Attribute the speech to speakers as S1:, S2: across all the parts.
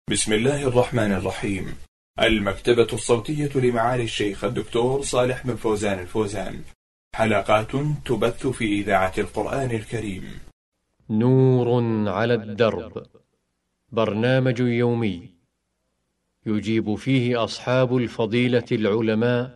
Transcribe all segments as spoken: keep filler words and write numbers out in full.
S1: بسم الله الرحمن الرحيم. المكتبة الصوتية لمعالي الشيخ الدكتور صالح بن فوزان الفوزان، حلقات تبث في إذاعة القرآن الكريم.
S2: نور على الدرب، برنامج يومي يجيب فيه أصحاب الفضيلة العلماء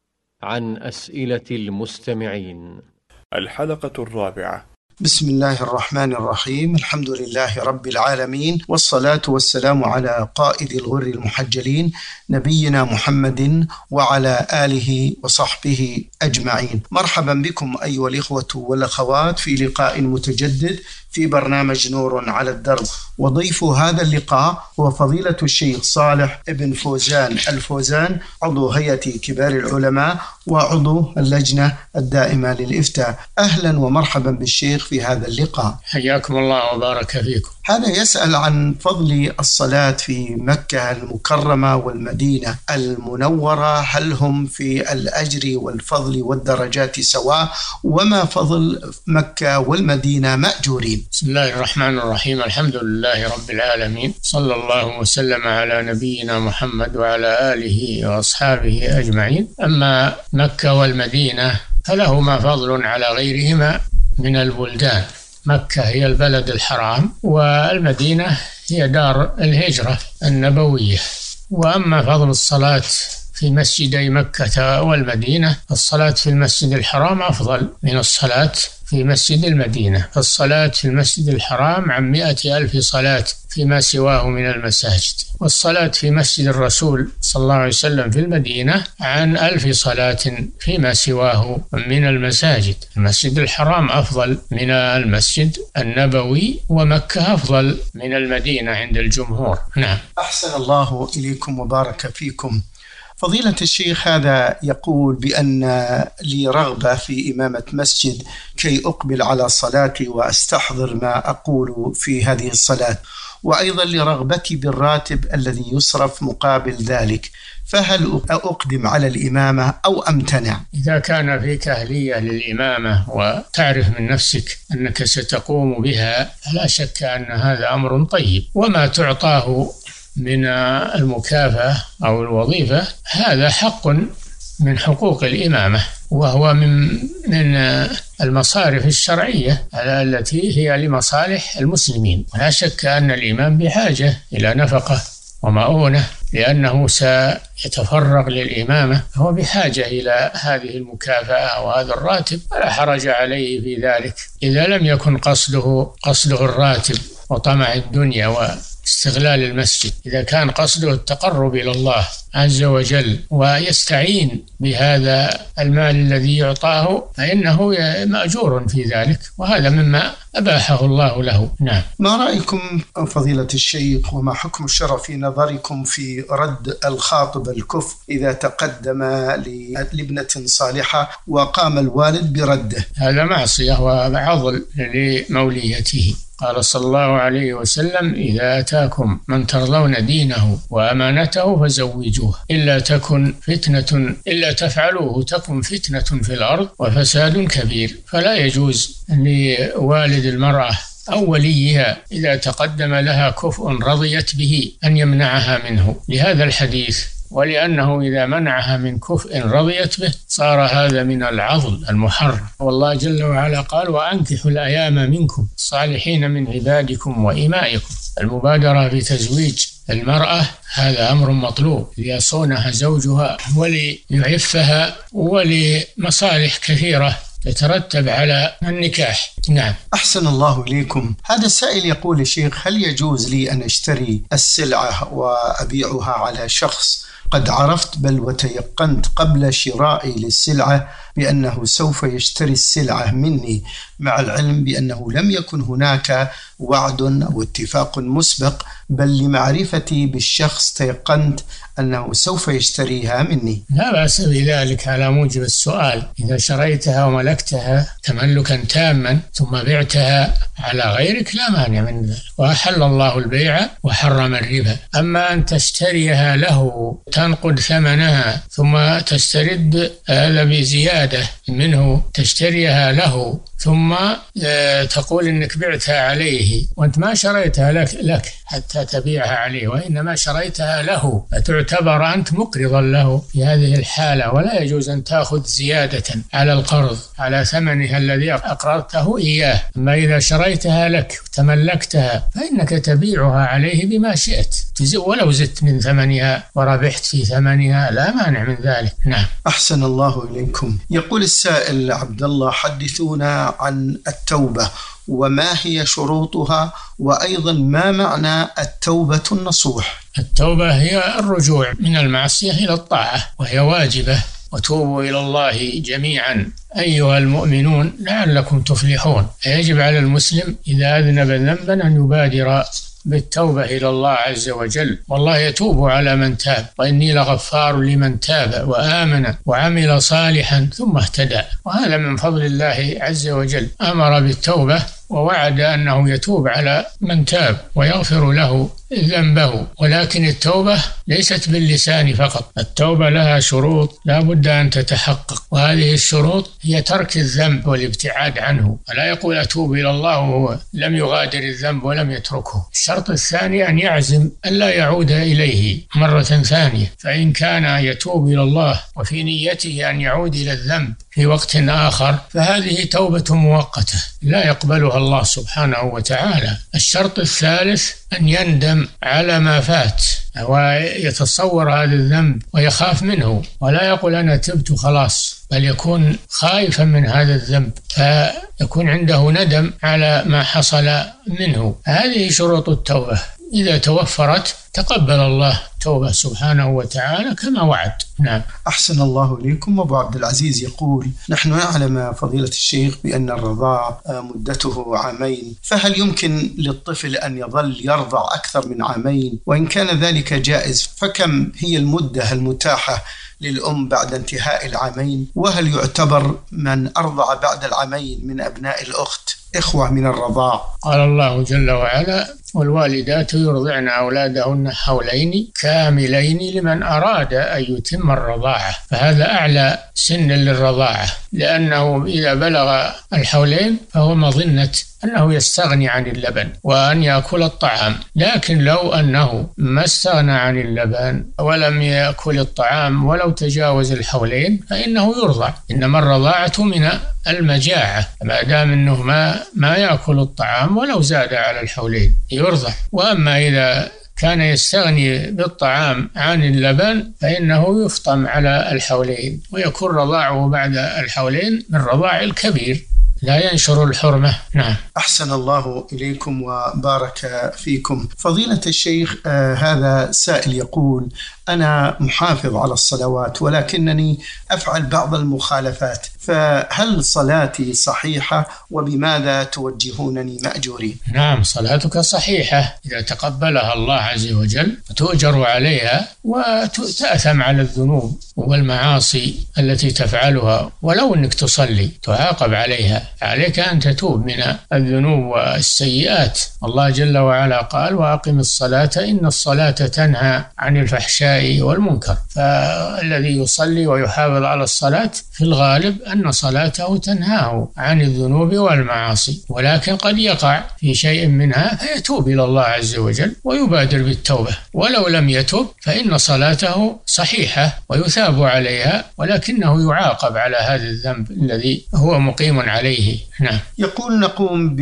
S2: عن أسئلة المستمعين.
S1: الحلقة الرابعة.
S3: بسم الله الرحمن الرحيم. الحمد لله رب العالمين، والصلاة والسلام على قائد الغر المحجلين نبينا محمد وعلى آله وصحبه أجمعين. مرحبا بكم أيها الإخوة والأخوات في لقاء متجدد في برنامج نور على الدرب، وضيف هذا اللقاء هو فضيلة الشيخ صالح بن فوزان الفوزان، عضو هيئة كبار العلماء وعضو اللجنة الدائمة للإفتاء. أهلا ومرحبا بالشيخ في هذا اللقاء.
S4: حياكم الله وبارك فيكم.
S3: هذا يسأل عن فضل الصلاة في مكة المكرمة والمدينة المنورة، هل هم في الأجر والفضل والدرجات سواء؟ وما فضل مكة والمدينة مأجورين؟
S4: بسم الله الرحمن الرحيم. الحمد لله رب العالمين، صلى الله وسلم على نبينا محمد وعلى آله وأصحابه أجمعين. أما مكة والمدينة فلهما فضل على غيرهما من البلدان. مكة هي البلد الحرام، والمدينة هي دار الهجرة النبوية. وأما فضل الصلاة في مسجدي مكة والمدينة، الصلاة في المسجد الحرام أفضل من الصلاة في مسجد المدينة. فالصلاة في المسجد الحرام عن مئة ألف صلاة فيما سواه من المساجد، والصلاة في مسجد الرسول صلى الله عليه وسلم في المدينة عن ألف صلاة فيما سواه من المساجد. المسجد الحرام أفضل من المسجد النبوي، ومكة أفضل من المدينة عند الجمهور. نعم.
S3: أحسن الله إليكم وبارك فيكم. فضيلة الشيخ هذا يقول بأن لي رغبة في إمامة مسجد كي أقبل على صلاتي وأستحضر ما أقول في هذه الصلاة، وأيضا لرغبتي بالراتب الذي يصرف مقابل ذلك، فهل أقدم على الإمامة أو أمتنع؟
S4: إذا كان فيك أهلية للإمامة وتعرف من نفسك أنك ستقوم بها، لا شك أن هذا أمر طيب. وما تعطاه من المكافأة أو الوظيفة هذا حق من حقوق الإمامة، وهو من من المصارف الشرعية التي هي لمصالح المسلمين. ولا شك أن الإمام بحاجة إلى نفقة ومؤونة، لأنه سيتفرغ للإمامة، فهو بحاجة إلى هذه المكافأة وهذا الراتب، ولا حرج عليه في ذلك إذا لم يكن قصده قصده الراتب وطمع الدنيا واستغلال المسجد. إذا كان قصده التقرب إلى الله عز وجل ويستعين بهذا المال الذي يعطاه، فإنه مأجور في ذلك، وهذا مما أباحه الله له. نعم.
S3: ما رأيكم فضيلة الشيخ، وما حكم الشرع في نظركم في رد الخاطب الكفء إذا تقدم لابنة صالحة وقام الوالد برده؟
S4: هذا معصية وعضل لموليته. قال صلى الله عليه وسلم: إذا أتاكم من ترضون دينه وأمانته فزوجوه، إلا تكن فتنة إلا تفعلوه تكن فتنة في الأرض وفساد كبير. فلا يجوز لوالد المرأة أو وليها إذا تقدم لها كفء رضيت به أن يمنعها منه، لهذا الحديث، ولأنه إذا منعها من كفء رضيت به صار هذا من العضل المحرم. والله جل وعلا قال: وأنكحوا الأيام منكم الصالحين من عبادكم وإمائكم. المبادرة بتزويج المرأة هذا أمر مطلوب ليصونها زوجها وليعفها ولمصالح كثيرة تترتب على النكاح. نعم.
S3: أحسن الله إليكم. هذا السائل يقول: الشيخ، هل يجوز لي أن أشتري السلعة وأبيعها على شخص قد عرفت بل وتيقنت قبل شرائي للسلعة بأنه سوف يشتري السلعة مني، مع العلم بأنه لم يكن هناك وعد أو اتفاق مسبق، بل لمعرفتي بالشخص تيقنت أنه سوف يشتريها مني؟
S4: لا بأس بذلك على موجب السؤال. إذا شريتها وملكتها تملكا تاما ثم بعتها على غيرك لا مانع من ذلك، وأحل الله البيع وحرم الربا. أما أن تشتريها له تنقد ثمنها ثم تسترد هذا بزيادة منه تشتريها له ثم تقول إنك بعتها عليه وأنت ما شريتها لك, لك حتى تبيعها عليه، وإنما شريتها له، فتعتبر أنت مقرضا له في هذه الحالة، ولا يجوز أن تأخذ زيادة على القرض على ثمنها الذي أقرضته إياه. أما إذا شريتها لك وتملكتها فإنك تبيعها عليه بما شئت، ولو زدت من ثمنها وربحت في ثمنها لا مانع من ذلك. نعم.
S3: أحسن الله إليكم. يقول السائل عبد الله: حدثونا عن التوبة وما هي شروطها، وأيضا ما معنى التوبة النصوح؟
S4: التوبة هي الرجوع من المعصية إلى الطاعة، وهي واجبة. وتوبوا إلى الله جميعا أيها المؤمنون لعلكم تفلحون. يجب على المسلم إذا أذنب ذنبا أن يبادر بالتوبة إلى الله عز وجل، والله يتوب على من تاب، وإني لغفار لمن تاب وآمن وعمل صالحا ثم اهتدى. وهذا من فضل الله عز وجل، أمر بالتوبة ووعد أنه يتوب على من تاب ويغفر له ذنبه. ولكن التوبة ليست باللسان فقط، التوبة لها شروط لا بد أن تتحقق، وهذه الشروط هي ترك الذنب والابتعاد عنه، ولا يقول أتوب إلى الله وهو لم يغادر الذنب ولم يتركه. الشرط الثاني أن يعزم أن لا يعود إليه مرة ثانية، فإن كان يتوب إلى الله وفي نيته أن يعود إلى الذنب في وقت آخر فهذه توبة مؤقتة لا يقبلها الله سبحانه وتعالى. الشرط الثالث أن يندم على ما فات ويتصور هذا الذنب ويخاف منه، ولا يقول أنا تبت خلاص، بل يكون خائفا من هذا الذنب فيكون عنده ندم على ما حصل منه. هذه شروط التوبة، إذا توفرت تقبل الله توبة سبحانه وتعالى كما وعد. نعم.
S3: أحسن الله إليكم. أبو عبد العزيز يقول: نحن نعلم فضيلة الشيخ بأن الرضاع مدته عامين، فهل يمكن للطفل أن يظل يرضع أكثر من عامين؟ وإن كان ذلك جائز فكم هي المدة المتاحة للأم بعد انتهاء العامين؟ وهل يعتبر من أرضع بعد العامين من أبناء الأخت إخوة من الرضاع؟
S4: قال الله جل وعلا: والوالدات يرضعن أولادهن حولين كاملين لمن أراد أن يتم الرضاعة. فهذا أعلى سن للرضاعة، لأنه إذا بلغ الحولين فهو مظنة أنه يستغني عن اللبن وأن يأكل الطعام. لكن لو أنه ما استغنى عن اللبن ولم يأكل الطعام ولو تجاوز الحولين فإنه يرضع، إنما الرضاعة من المجاعة، ما دام أنه ما, ما يأكل الطعام ولو زاد على الحولين يرضع. وأما إذا كان يستغني بالطعام عن اللبن فإنه يفطم على الحولين، ويكون رضاعه بعد الحولين من رضاع الكبير لا ينشر الحرمة. نعم.
S3: أحسن الله إليكم وبارك فيكم. فضيلة الشيخ، آه هذا سائل يقول: أنا محافظ على الصلوات ولكنني أفعل بعض المخالفات، فهل صلاتي صحيحة وبماذا توجهونني مأجورين؟
S4: نعم، صلاتك صحيحة إذا تقبلها الله عز وجل، وتؤجر عليها وتأثم على الذنوب والمعاصي التي تفعلها، ولو أنك تصلي تعاقب عليها. عليك أن تتوب من الذنوب والسيئات. الله جل وعلا قال: وأقم الصلاة إن الصلاة تنهى عن الفحشاء والمنكر. فالذي يصلي ويحافظ على الصلاة في الغالب أن صلاته تنهاه عن الذنوب والمعاصي، ولكن قد يقع في شيء منها فيتوب إلى الله عز وجل ويبادر بالتوبة، ولو لم يتوب فإن صلاته صحيحة ويثاب عليها، ولكنه يعاقب على هذا الذنب الذي هو مقيم عليه. نعم.
S3: يقول: نقوم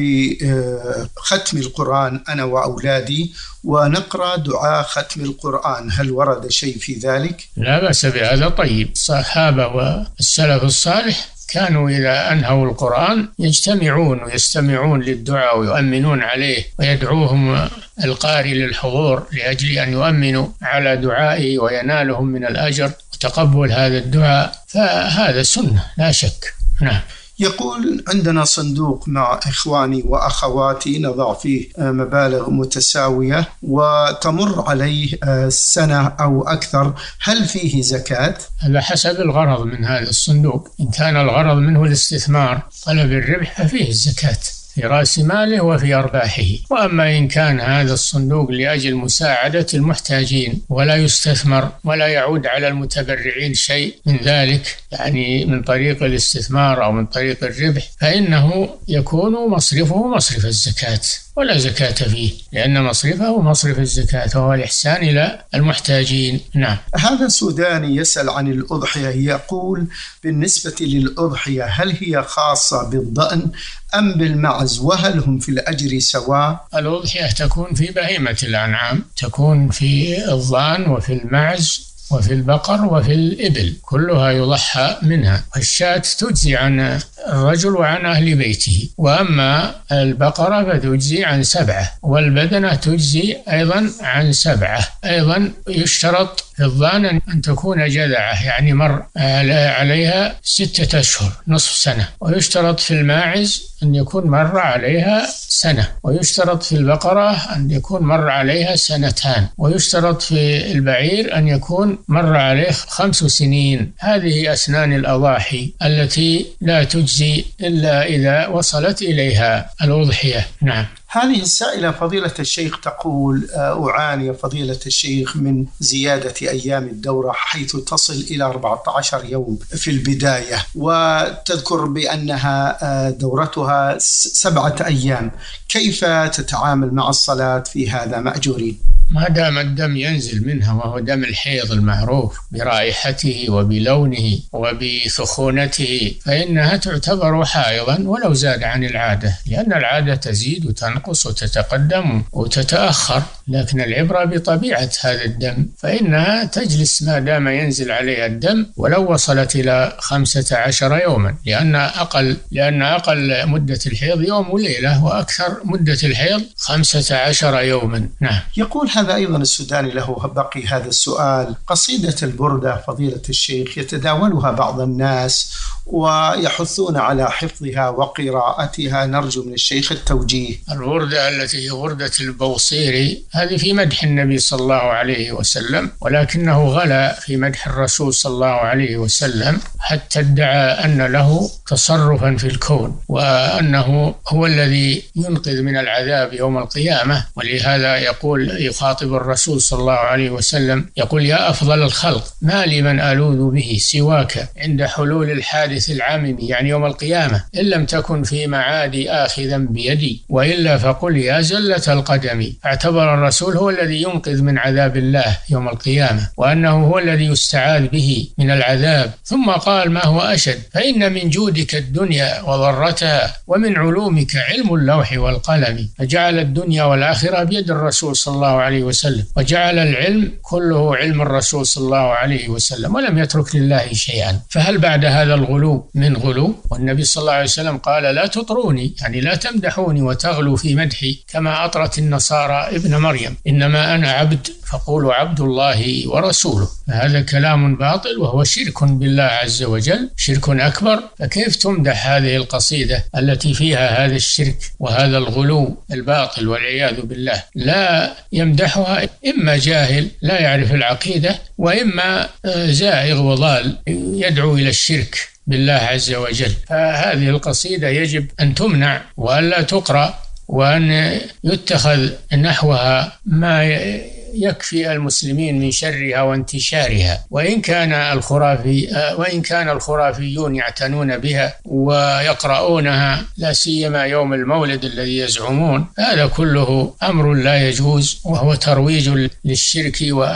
S3: بختم القرآن أنا وأولادي ونقرأ دعاء ختم القرآن، هل ورد شيء في ذلك؟
S4: لا بأس بهذا. طيب، الصحابة والسلف الصالح كانوا إذا أنهوا القرآن يجتمعون ويستمعون للدعاء ويؤمنون عليه، ويدعوهم القارئ للحضور لأجل أن يؤمنوا على دعائه وينالهم من الأجر وتقبل هذا الدعاء، فهذا سنة لا شك. نعم.
S3: يقول: عندنا صندوق مع إخواني وأخواتي نضع فيه مبالغ متساوية وتمر عليه سنة أو أكثر، هل فيه زكاة؟
S4: هذا حسب الغرض من هذا الصندوق. إن كان الغرض منه الاستثمار طلب الربح ففيه الزكاة في رأس ماله وفي أرباحه. وأما إن كان هذا الصندوق لأجل مساعدة المحتاجين ولا يستثمر ولا يعود على المتبرعين شيء من ذلك، يعني من طريق الاستثمار أو من طريق الربح، فإنه يكون مصرفه مصرف الزكاة ولا زكاة فيه، لأن مصرفه مصرف الزكاة وهو الإحسان إلى المحتاجين. نعم.
S3: هذا سوداني يسأل عن الأضحية، يقول بالنسبة للأضحية هل هي خاصة بالضأن أم بالمعز، وهل هم في الأجر سواء؟
S4: الأضحية تكون في بهيمة الأنعام، تكون في الضأن وفي المعز وفي البقر وفي الإبل، كلها يضحى منها. والشاة تجزي عن الرجل وعن أهل بيته، وأما البقرة فتجزي عن سبعة، والبدنة تجزي أيضا عن سبعة. أيضا يشترط في الضأن أن تكون جذعة، يعني مر عليها ستة أشهر نصف سنة. ويشترط في الماعز أن يكون مر عليها سنة. ويشترط في البقرة أن يكون مر عليها سنتان. ويشترط في البعير أن يكون مر عليه خمس سنين. هذه أسنان الأضاحي التي لا تجزي إلا إذا وصلت إليها الأضحية. نعم.
S3: هذه السائلة فضيلة الشيخ تقول: أعاني فضيلة الشيخ من زيادة أيام الدورة حيث تصل إلى أربعة عشر يوم في البداية، وتذكر بأنها دورتها سبعة أيام، كيف تتعامل مع الصلاة في هذا مأجورين؟
S4: ما دام الدم ينزل منها وهو دم الحيض المعروف برائحته وبلونه وبسخونته فإنها تعتبر حائضا ولو زاد عن العادة، لأن العادة تزيد وتنقص وتتقدم وتتأخر، لكن العبرة بطبيعة هذا الدم، فإنها تجلس ما دام ينزل عليها الدم ولو وصلت إلى خمسة عشر يوما، لأن أقل لأن أقل مدة الحيض يوم وليلة، وأكثر مدة الحيض خمسة عشر يوما. نعم.
S3: يقول هذا أيضا السوداني له بقي هذا السؤال: قصيدة البردة فضيلة الشيخ يتداولها بعض الناس ويحثون على حفظها وقراءتها، نرجو من الشيخ التوجيه.
S4: الوردة التي هي وردة البوصيري هذه في مدح النبي صلى الله عليه وسلم، ولكنه غلا في مدح الرسول صلى الله عليه وسلم حتى ادعى أن له تصرفا في الكون، وأنه هو الذي ينقذ من العذاب يوم القيامة. ولهذا يقول يخاطب الرسول صلى الله عليه وسلم يقول: يا أفضل الخلق، ما لي من ألوذ به سواك عند حلول الحادث العامم، يعني يوم القيامة، إن لم تكن في معادي آخذا بيدي، وإلا فقل يا زلة القدم. اعتبر الرسول هو الذي ينقذ من عذاب الله يوم القيامة، وأنه هو الذي يستعاذ به من العذاب. ثم قال: ما هو أشد، فإن من جودك الدنيا وضرتها، ومن علومك علم اللوح والقلم. فجعل الدنيا والآخرة بيد الرسول صلى الله عليه وسلم، وجعل العلم كله علم الرسول صلى الله عليه وسلم، ولم يترك لله شيئا. فهل بعد هذا الغلو من غلو؟ والنبي صلى الله عليه وسلم قال: لا تطروني، يعني لا تمدحوني وتغلوا في مدحي كما أطرت النصارى ابن مريم، إنما أنا عبد فقولوا عبد الله ورسوله. فهذا كلام باطل وهو شرك بالله عز وجل، شرك أكبر. فكيف تمدح هذه القصيدة التي فيها هذا الشرك وهذا الغلو الباطل والعياذ بالله؟ لا يمدحها إما جاهل لا يعرف العقيدة، وإما زائغ وضال يدعو إلى الشرك بالله عز وجل. فهذه القصيدة يجب أن تمنع وألا تقرأ، وأن يتخذ نحوها ما يكفي المسلمين من شرها وانتشارها. وإن كان الخرافي وإن كان الخرافيون يعتنون بها ويقرؤونها لا سيما يوم المولد الذي يزعمون، هذا كله أمر لا يجوز، وهو ترويج للشرك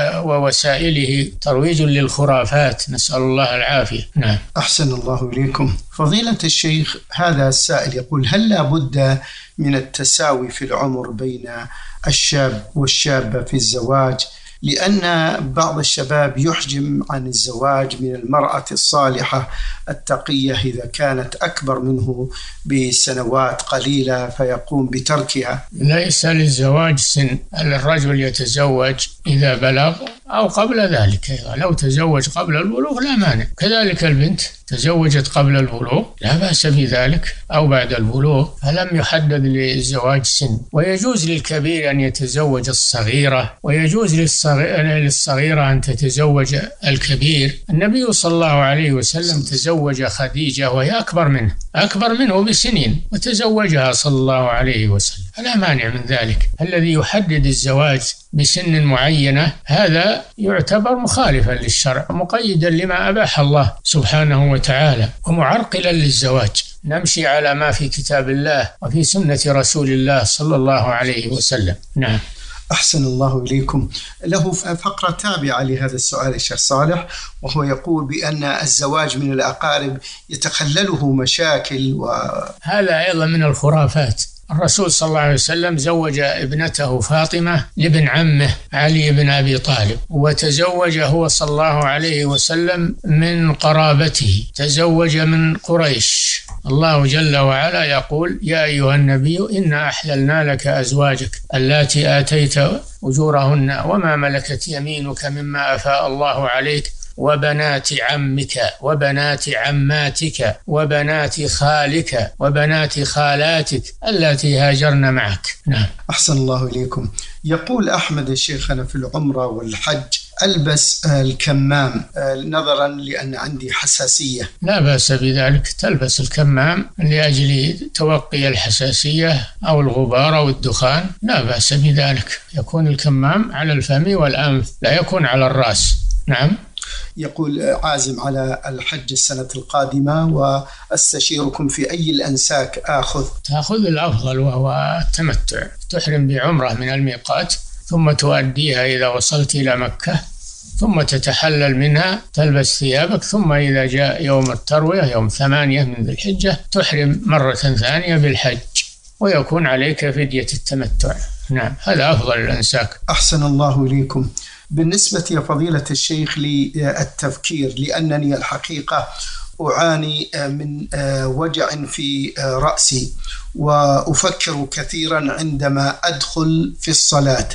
S4: ووسائله، ترويج للخرافات، نسأل الله العافية. نعم.
S3: أحسن الله إليكم. فضيلة الشيخ، هذا السائل يقول: هل لا بد من التساوي في العمر بين الشاب والشابة في الزواج؟ لأن بعض الشباب يحجم عن الزواج من المرأة الصالحة التقية إذا كانت أكبر منه بسنوات قليلة فيقوم بتركها.
S4: ليس للزواج سن، الرجل يتزوج إذا بلغ أو قبل ذلك أيضا، لو تزوج قبل البلوغ لا مانع. كذلك البنت تزوجت قبل البلوغ لا بأس بذلك، أو بعد البلوغ، فلم يحدد للزواج سن. ويجوز للكبير أن يتزوج الصغيرة، ويجوز للصغيرة أن تتزوج الكبير. النبي صلى الله عليه وسلم تزوج خديجة وهي أكبر منه أكبر منه بسنين، وتزوجها صلى الله عليه وسلم، فلا مانع من ذلك. الذي يحدد الزواج بسن معينة هذا يعتبر مخالفا للشرع، مقيدا لما أباح الله سبحانه وتعالى، ومعرقلا للزواج. نمشي على ما في كتاب الله وفي سنة رسول الله صلى الله عليه وسلم. نعم.
S3: أحسن الله إليكم. له فقرة تابعة لهذا السؤال الشيخ صالح، وهو يقول بأن الزواج من الأقارب يتخلله مشاكل،
S4: وهذا أيضا من الخرافات. الرسول صلى الله عليه وسلم زوج ابنته فاطمة لابن عمه علي بن أبي طالب، وتزوج هو صلى الله عليه وسلم من قرابته، تزوج من قريش. الله جل وعلا يقول: يا أيها النبي إنا أحللنا لك أزواجك اللاتي آتيت أجورهن وما ملكت يمينك مما أفاء الله عليك وبنات عمك وبنات عماتك وبنات خالك وبنات خالاتك التي هاجرن معك. نعم.
S3: أحسن الله إليكم. يقول أحمد الشيخنا في العمرة والحج: ألبس الكمام نظرا لأن عندي حساسية.
S4: لا بأس بذلك، تلبس الكمام لأجل توقي الحساسية أو الغبار أو الدخان، لا بأس بذلك. يكون الكمام على الفم والأنف، لا يكون على الرأس. نعم.
S3: يقول: عازم على الحج السنة القادمة وأستشيركم في أي الأنساك آخذ.
S4: تأخذ الأفضل وهو التمتع، تحرم بعمرة من الميقات ثم تؤديها إذا وصلت إلى مكة، ثم تتحلل منها، تلبس ثيابك، ثم إذا جاء يوم التروية يوم ثمانية من ذي الحجة تحرم مرة ثانية بالحج، ويكون عليك فدية التمتع. نعم، هذا أفضل الأنساك.
S3: أحسن الله إليكم. بالنسبة يا فضيلة الشيخ للتفكير، لأنني الحقيقة أعاني من وجع في رأسي، وأفكر كثيرا عندما أدخل في الصلاة،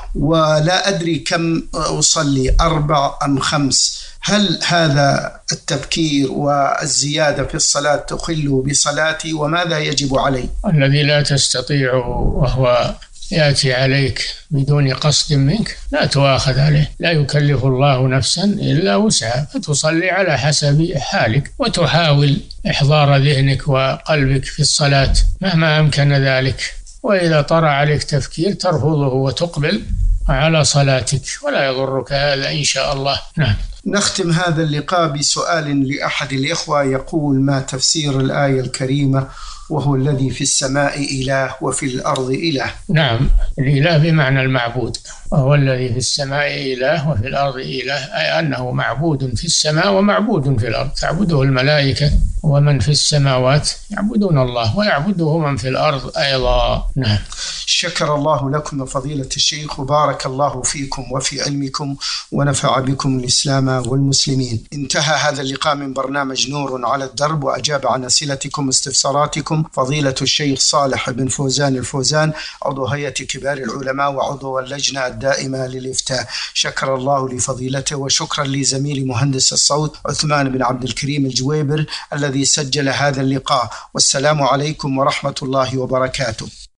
S3: ولا أدري كم أصلي، أربع أم خمس. هل هذا التفكير والزيادة في الصلاة تخل بصلاتي، وماذا يجب علي؟
S4: الذي لا تستطيع وهو يأتي عليك بدون قصد منك لا تؤاخذ عليه، لا يكلف الله نفسا إلا وسعها، فتصلي على حسب حالك، وتحاول إحضار ذهنك وقلبك في الصلاة مهما أمكن ذلك. وإذا طرأ عليك تفكير ترفضه وتقبل على صلاتك، ولا يضرك هذا إن شاء الله. نعم.
S3: نختم هذا اللقاء بسؤال لأحد الإخوة يقول: ما تفسير الآية الكريمة وهو الذي في السماء إله وفي الأرض إله؟
S4: نعم، الإله بمعنى المعبود، وهو الذي في السماء إله وفي الأرض إله، أي أنه معبود في السماء ومعبود في الأرض، تعبده الملائكة ومن في السماوات يعبدون الله، ويعبده من في الأرض أيضا. نعم.
S3: شكر الله لكم فضيلة الشيخ، وبارك الله فيكم وفي علمكم، ونفع بكم الإسلام والمسلمين. انتهى هذا اللقاء من برنامج نور على الدرب، وأجاب عن أسئلتكم واستفساراتكم فضيلة الشيخ صالح بن فوزان الفوزان، عضو هيئة كبار العلماء وعضو اللجنة الدائمة للإفتاء. شكر الله لفضيلته، وشكرا لزميلي مهندس الصوت عثمان بن عبد الكريم الجويبر الذي سجل هذا اللقاء. والسلام عليكم ورحمة الله وبركاته.